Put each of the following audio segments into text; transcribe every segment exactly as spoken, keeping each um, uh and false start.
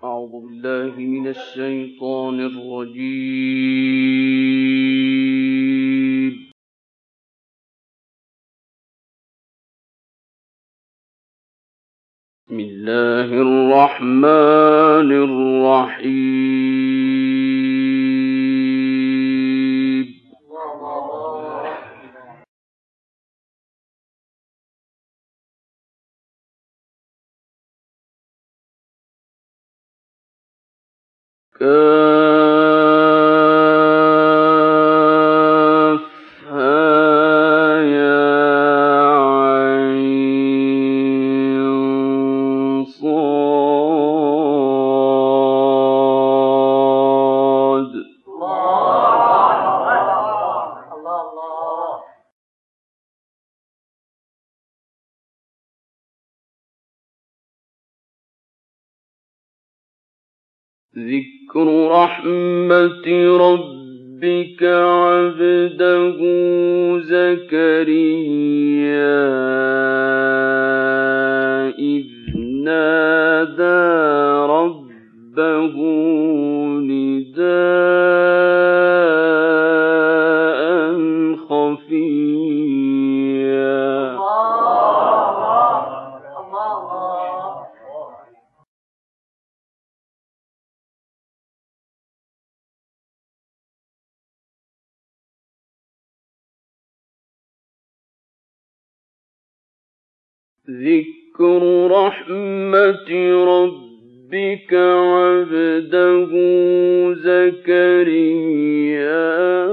أعوذ بالله من الشيطان الرجيم. بسم الله الرحمن الرحيم. كافها يا عين صاد. ذكر رحمة ربك عبده زكريا إذ نادى ربه نداء خفيا. ذكر رحمة ربك عبده زكريا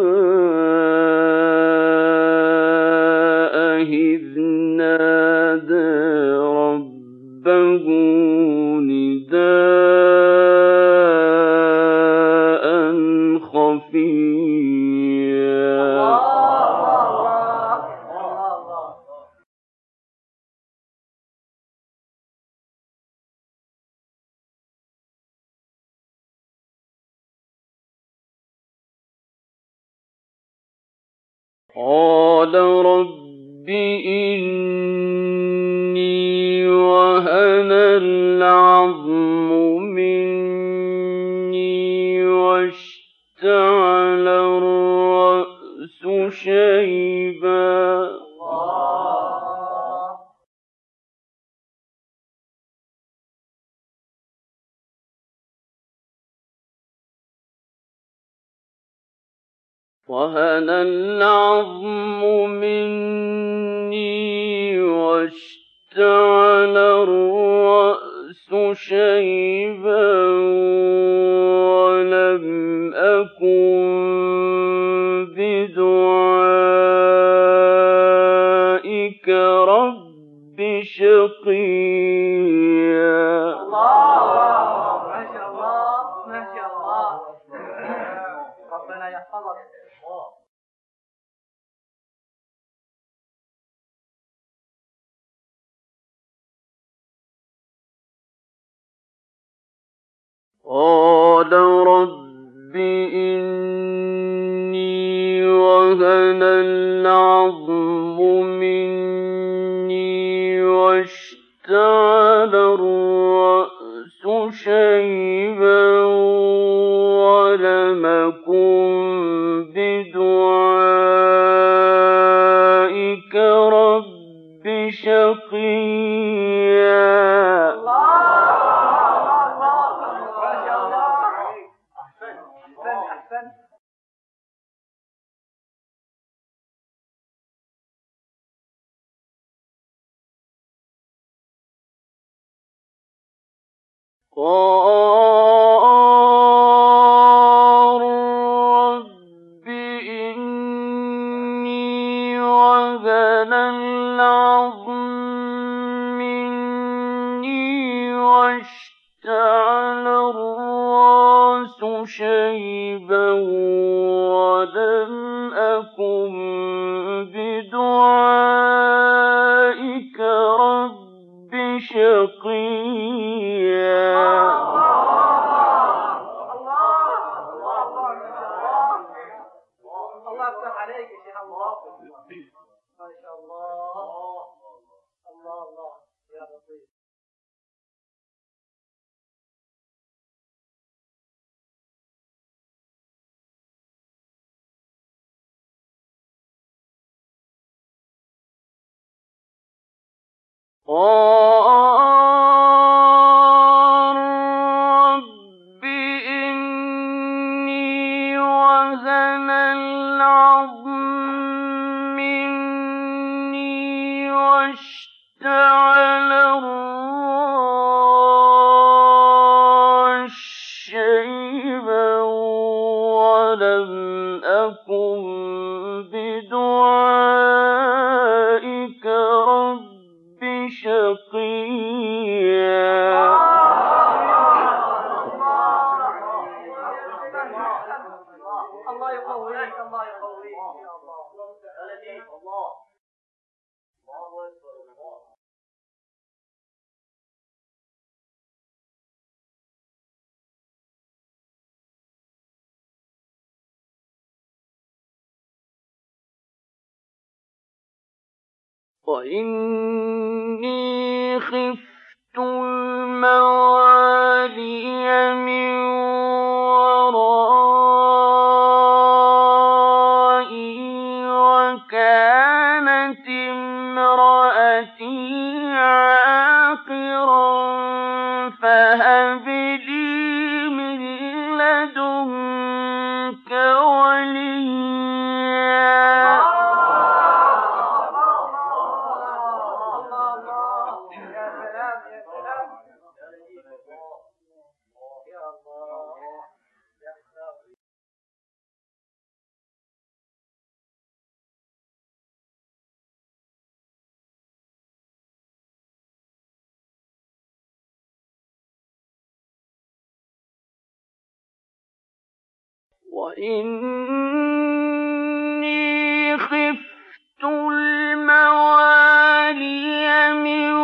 إذ نادى ربه نداء خفيا. قال رب إني وهن العظم مني واشتعل الرأس شيبا. وهن العظم مني واشتعل الرأس شيبا ولم أكن بدعائك رب شقيا. قال رب إني وهن العظم مني واشتعل الرأس شيبا ولم أكن بدعائك رب شقيا. قال رب إني وهن العظم مني واشتعل الرأس شيبا ولم أكن بدعائك رب شقيا. الله يفتح عليك يا شيخ. الله ما شاء الله. الله الله يا لطيف. قال رب إني وهن العظم مني واشتعل الرأس شيبا ولم أكن بدعائك رب شقيا. الله يقويك الله يقويك يا الله. الله وإني خفت الموالي من ورائي وكانت امرأتي عاقرا فهب لي من لدنك وليا. وإني خفت الموالي من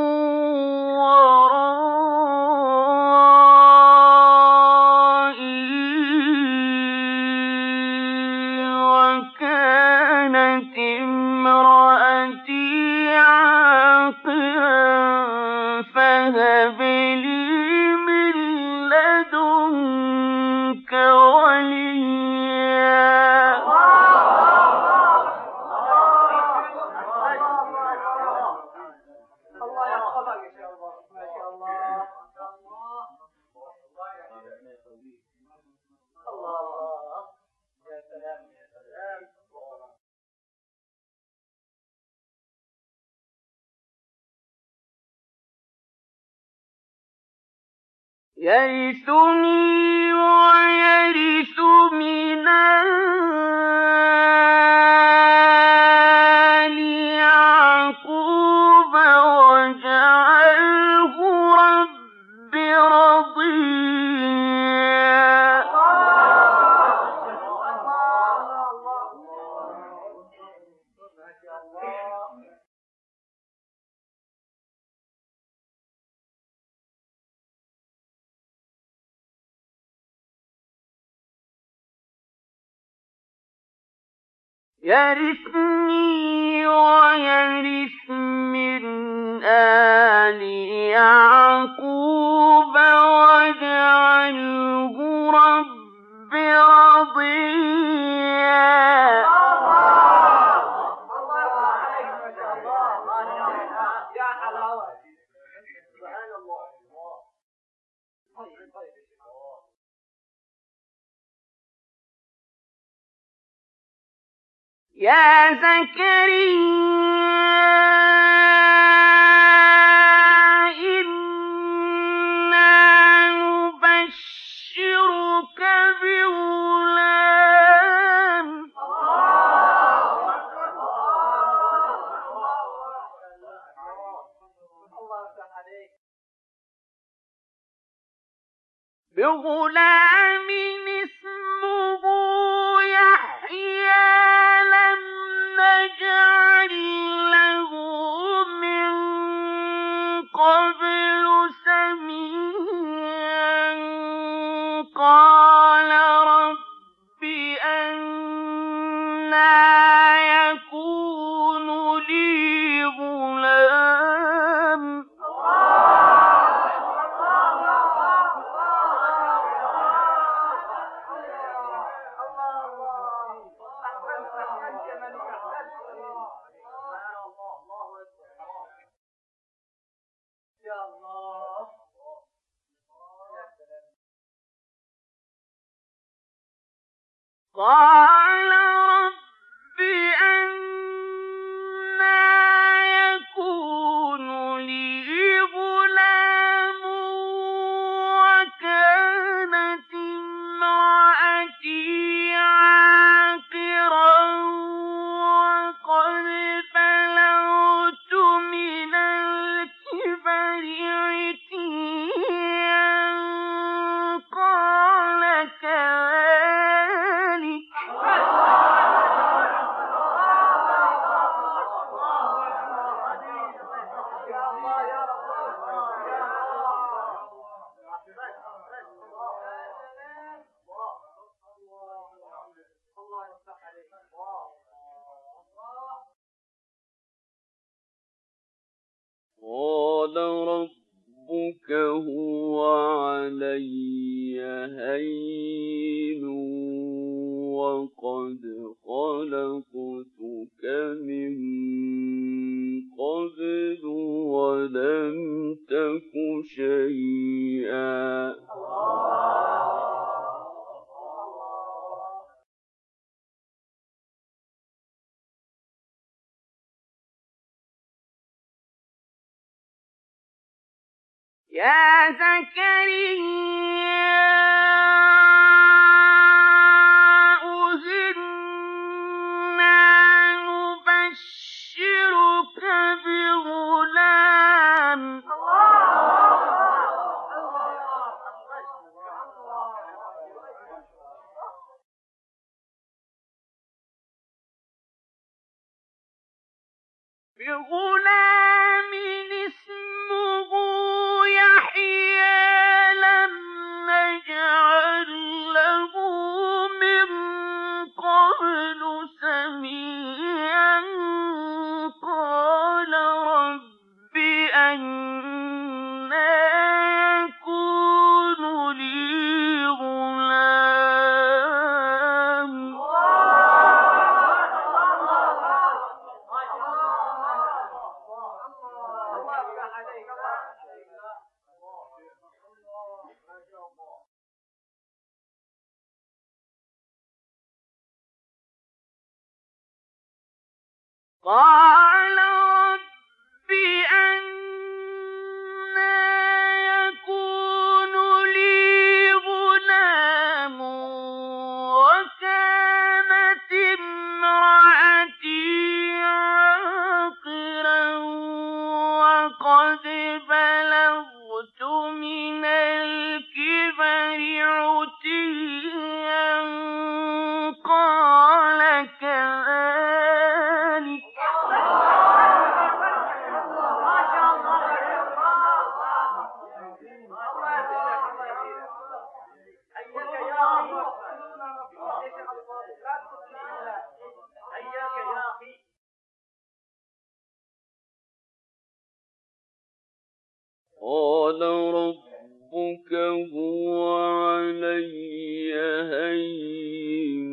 ورائي وكانت امرأتي عاقرا فهب لي من لدنك وليا. الله يحفظك إن شاء الله. ما شاء الله الله يا سلام يا سلام. يرثني ويرث من آل يعقوب واجعله رب رضيا. يرثني ويرث من آل يعقوب واجعله رب رضيا. الله عليك ما شاء الله. يا حلاوة سبحان الله. طيب طيب يا زكريا إنا نبشرك بغلام. بغلام اسمه يحيى لم نجعل له من قبل سميا. قال رب أنى يكون لي غلام قال رب أنى يكون لي غلام وكانت امرأتي عاقرا وقد بلغت من الكبر عتيا قال كذلك قال ربك هو علي هين وقد خلقتك من قبل ولم تك شيئا يا زكريا إنا نبشرك بغلام بغلام اسمه يحيى لم نجعل له من قبل سميعا قال رب أنى يكون لي غلام قال رب أنى يكون لي غلام وكانت امرأتي عاقرا وقد بلغت من الكبر عتيا قال كذلك قال ربك هو علي هين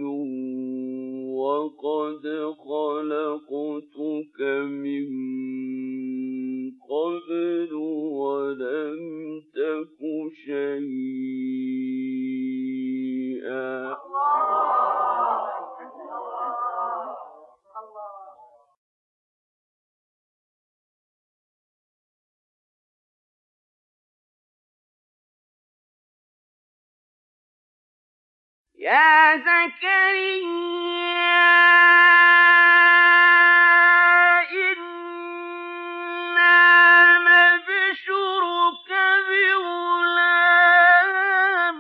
وقد خلقتك من قبل ولم تك شيئا يا زكريا إنا نبشرك بغلام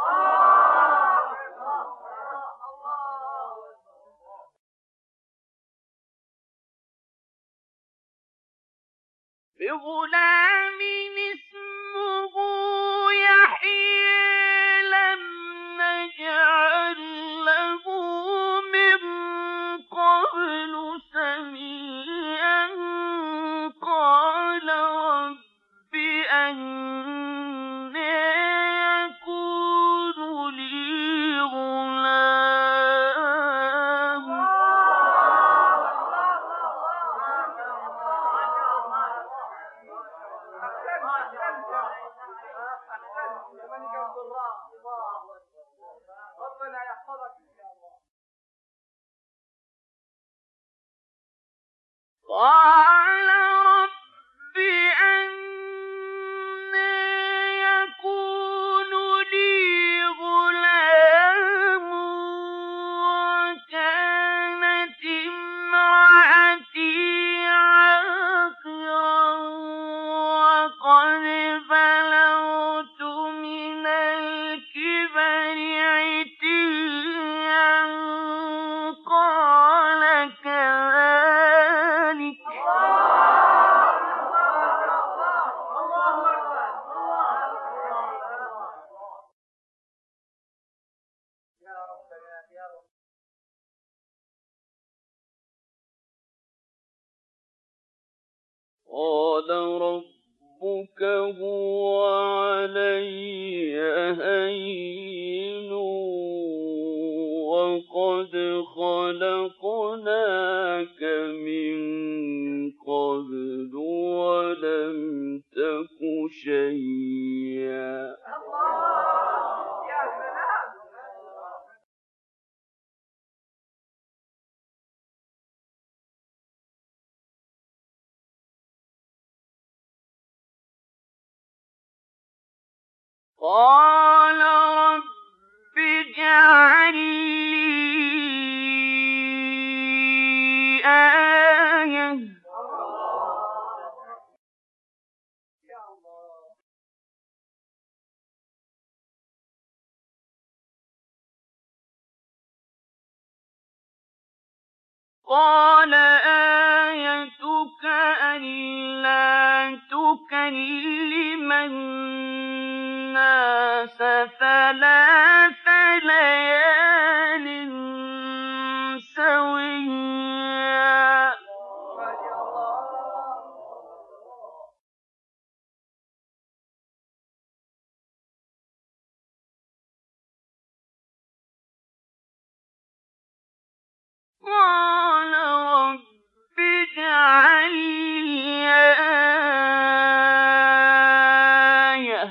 بغلام اسمه يحيى لم نجعل له من قبل سميعا قال رب أنى يكون لي غلام قال رب أنى يكون لي غلام وكانت امرأتي عاقرا وقد بلغت من الكبر عتيا قال كذلك قال ربك هو علي هين وقد خلقناك من قبل ولم تك شيئا قال رب اجعل لي آية قال آيتك ألا تكلم الناس ثلاث ليال سويا قال رب اجعل لي آية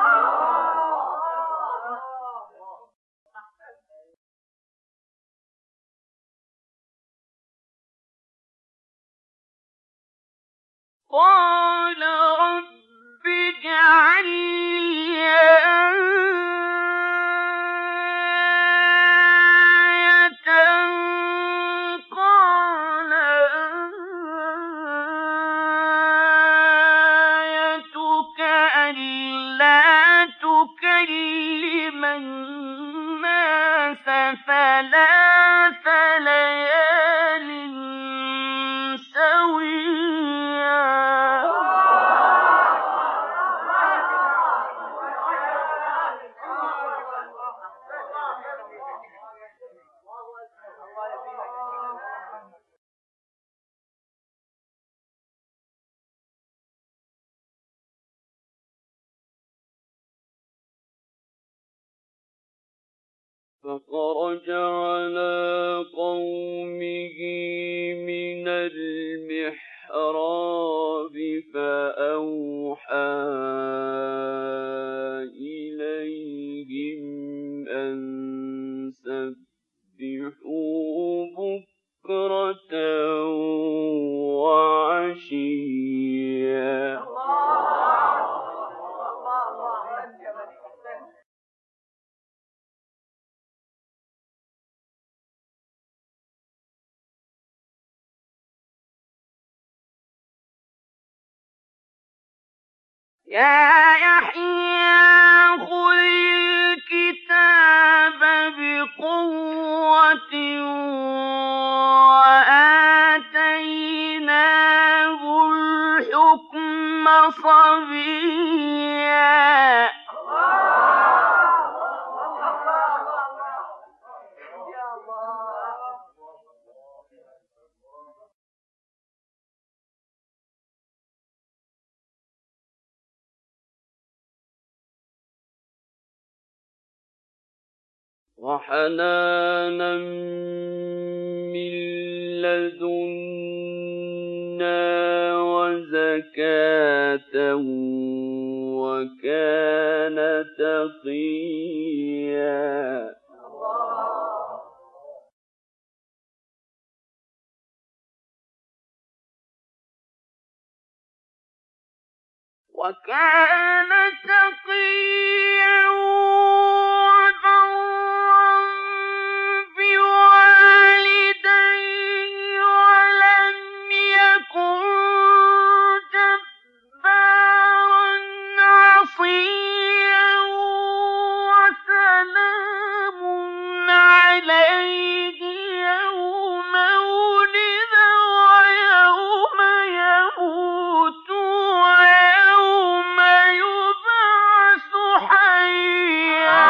قال رب اجعل لي آية قال آيتك ألا تكلم الناس ثلاث ليال سويا فخرج على قومه من المحراب فأوحى إليهم أن سبحوا بكرة وعشيا يا يحيى خذ الكتاب بقوة وآتيناه الحكم صبيا وحنانا من لدنا وزكاة وكان تقيا وكان تقيا وبرا بوالديه ولم يكن جبارا عصيا وسلام عليه يوم ولد ويوم يموت ويوم يبعث حيا.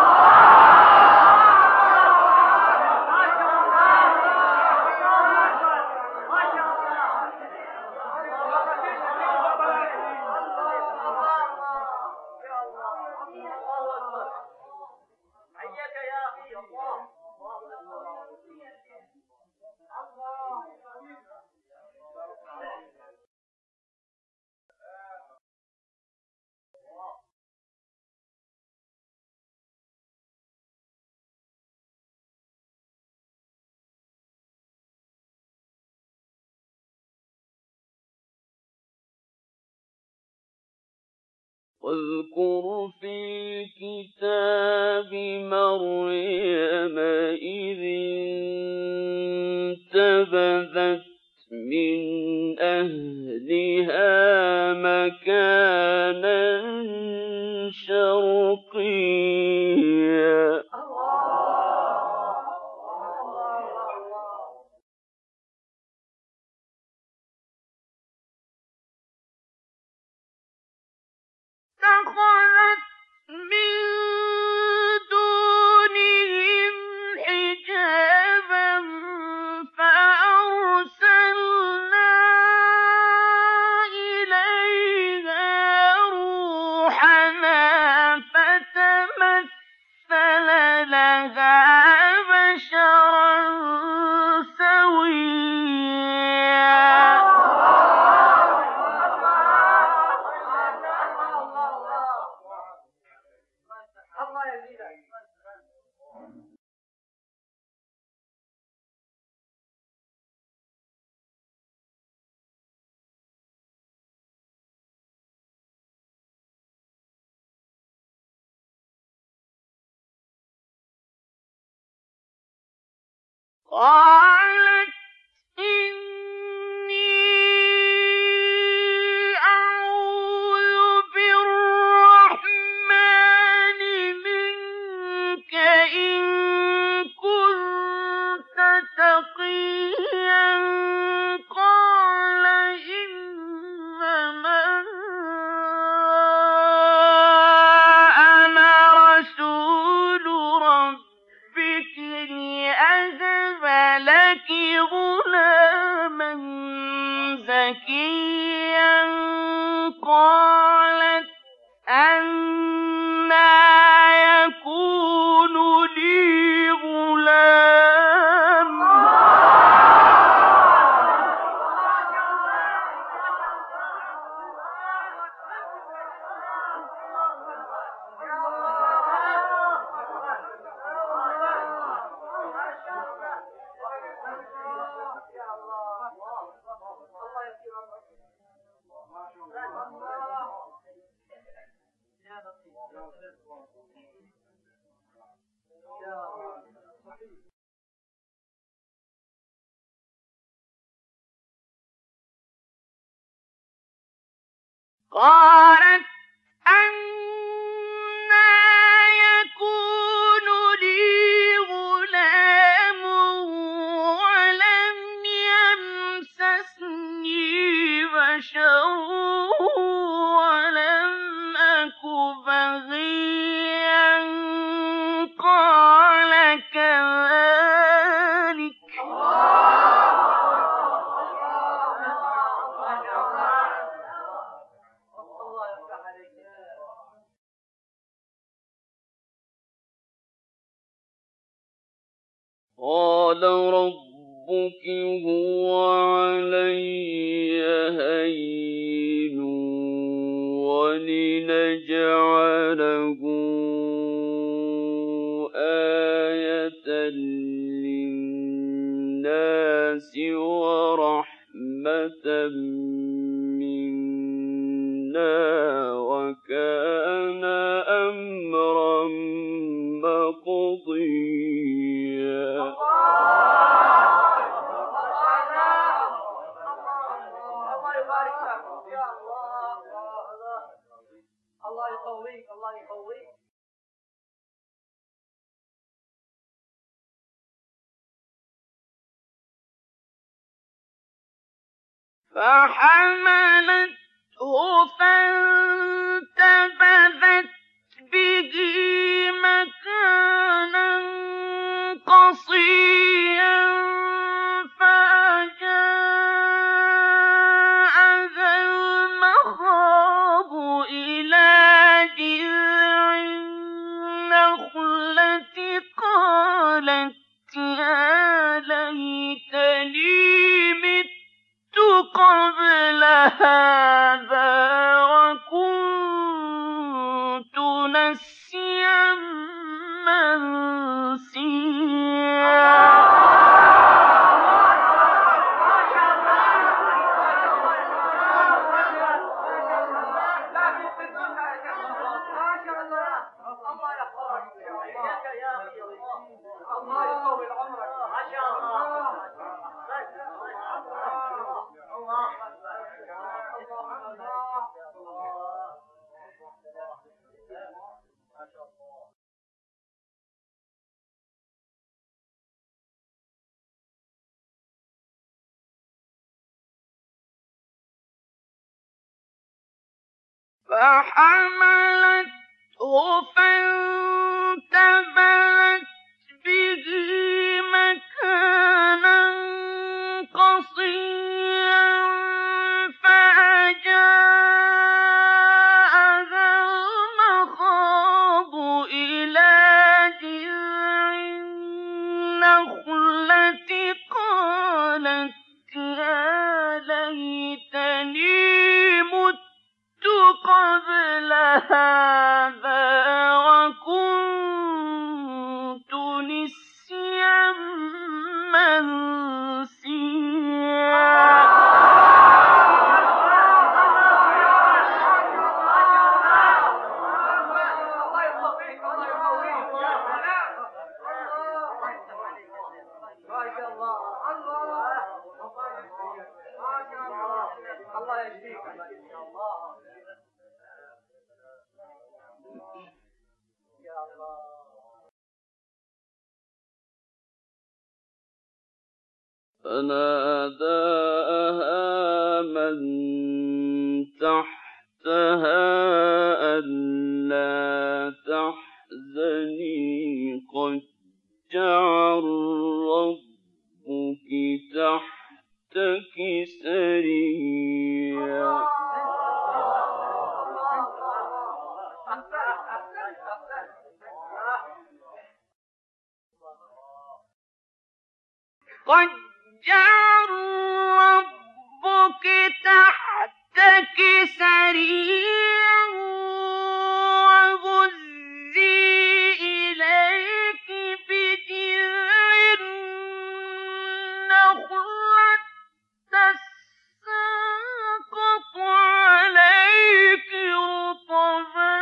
واذكر في الكتاب مريم إذ انتبذت من أهلها مكانا شرقيا. اتخذت من دونهم حجابا فأرسلنا إليها روحنا فتمثل لها بشرا سويا. قالت إني أعوذ بالرحمن منك إن كنت تقيا. قال إنما أنا رسول ربك لأهب لك غلاما زكيا. قالت أنى يكون لي غلام قالت أنى يكون لي غلام ولم يمسسني بشر ولم أك بغيا. قال كذلك قال ربك هو علي هين ولنجعله آية للناس ورحمة منا يا الله الله يقويك الله يقويك. فحملته فانتبذت به مكانا قصيا فأجاءها المخاض إلى جذع النخلة قالت يا ليتني مت قبل هذا وكنت نسيا منسيا. الله يطول عمرك ما شاء الله. فحملته فانتبذت به مكانا قصيا فأجاءها المخاض إلى جذع النخلة قالت يا ليتني مت قبل هذا وكنت نسيا منسيا. الله يجزيك الله يا الله. فناداها من تحتها ألا تحزني قد جعل ربك تحتك سريا. قد جعل ربك تحتك سريا وهزي إليك بجذع النخلة تساقط عليك رطبا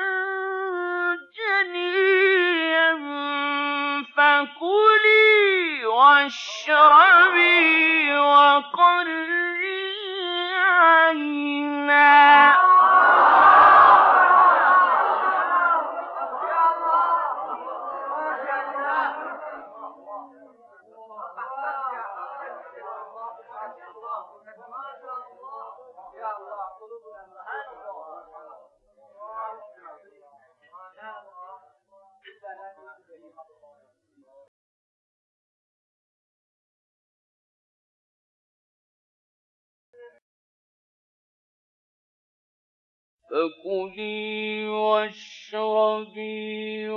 جنيا فكلي واشربي وقري عينا. فكلي واشربي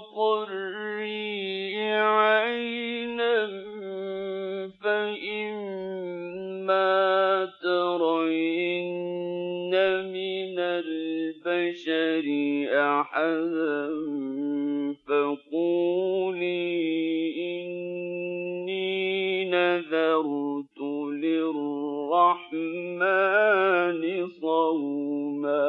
وقري عينا فإما ترين من البشر أحدا فقولي إني نذرت للرحمن صوما.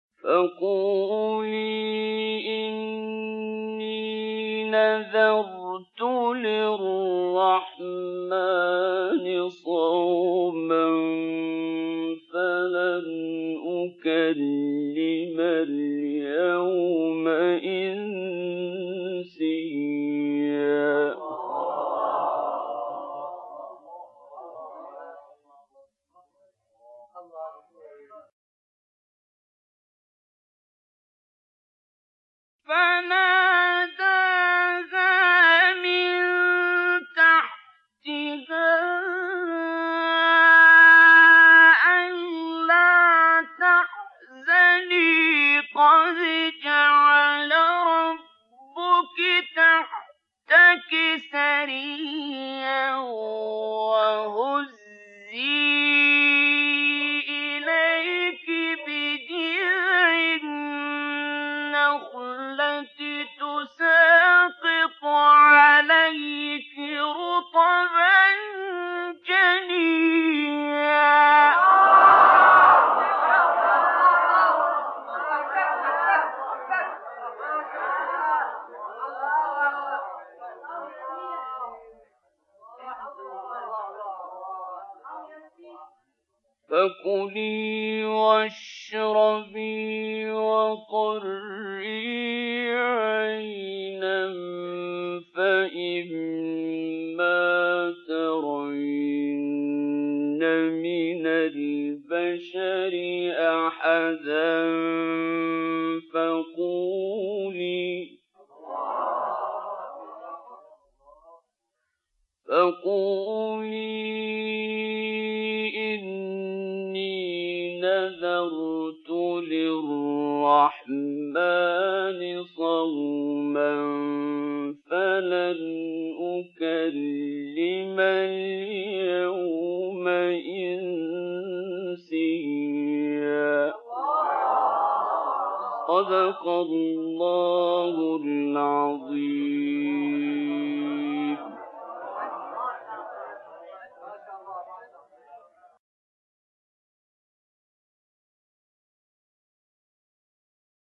فقولي إني نذرت نذرت للرحمن صوما فلن أكلم اليوم إنسيا فناداها من تحتها ألا تحزني قد جعل ربك تحتك سريا وهزي إليك بجذع النخلة تساقط عليك رطبا جنيا فكلي واشربي وقري عينا فإما ترين من البشر أحدا فقولي فقولي نذرت للرحمن صوما فلن أكلم اليوم إنسيا صدق الله العظيم.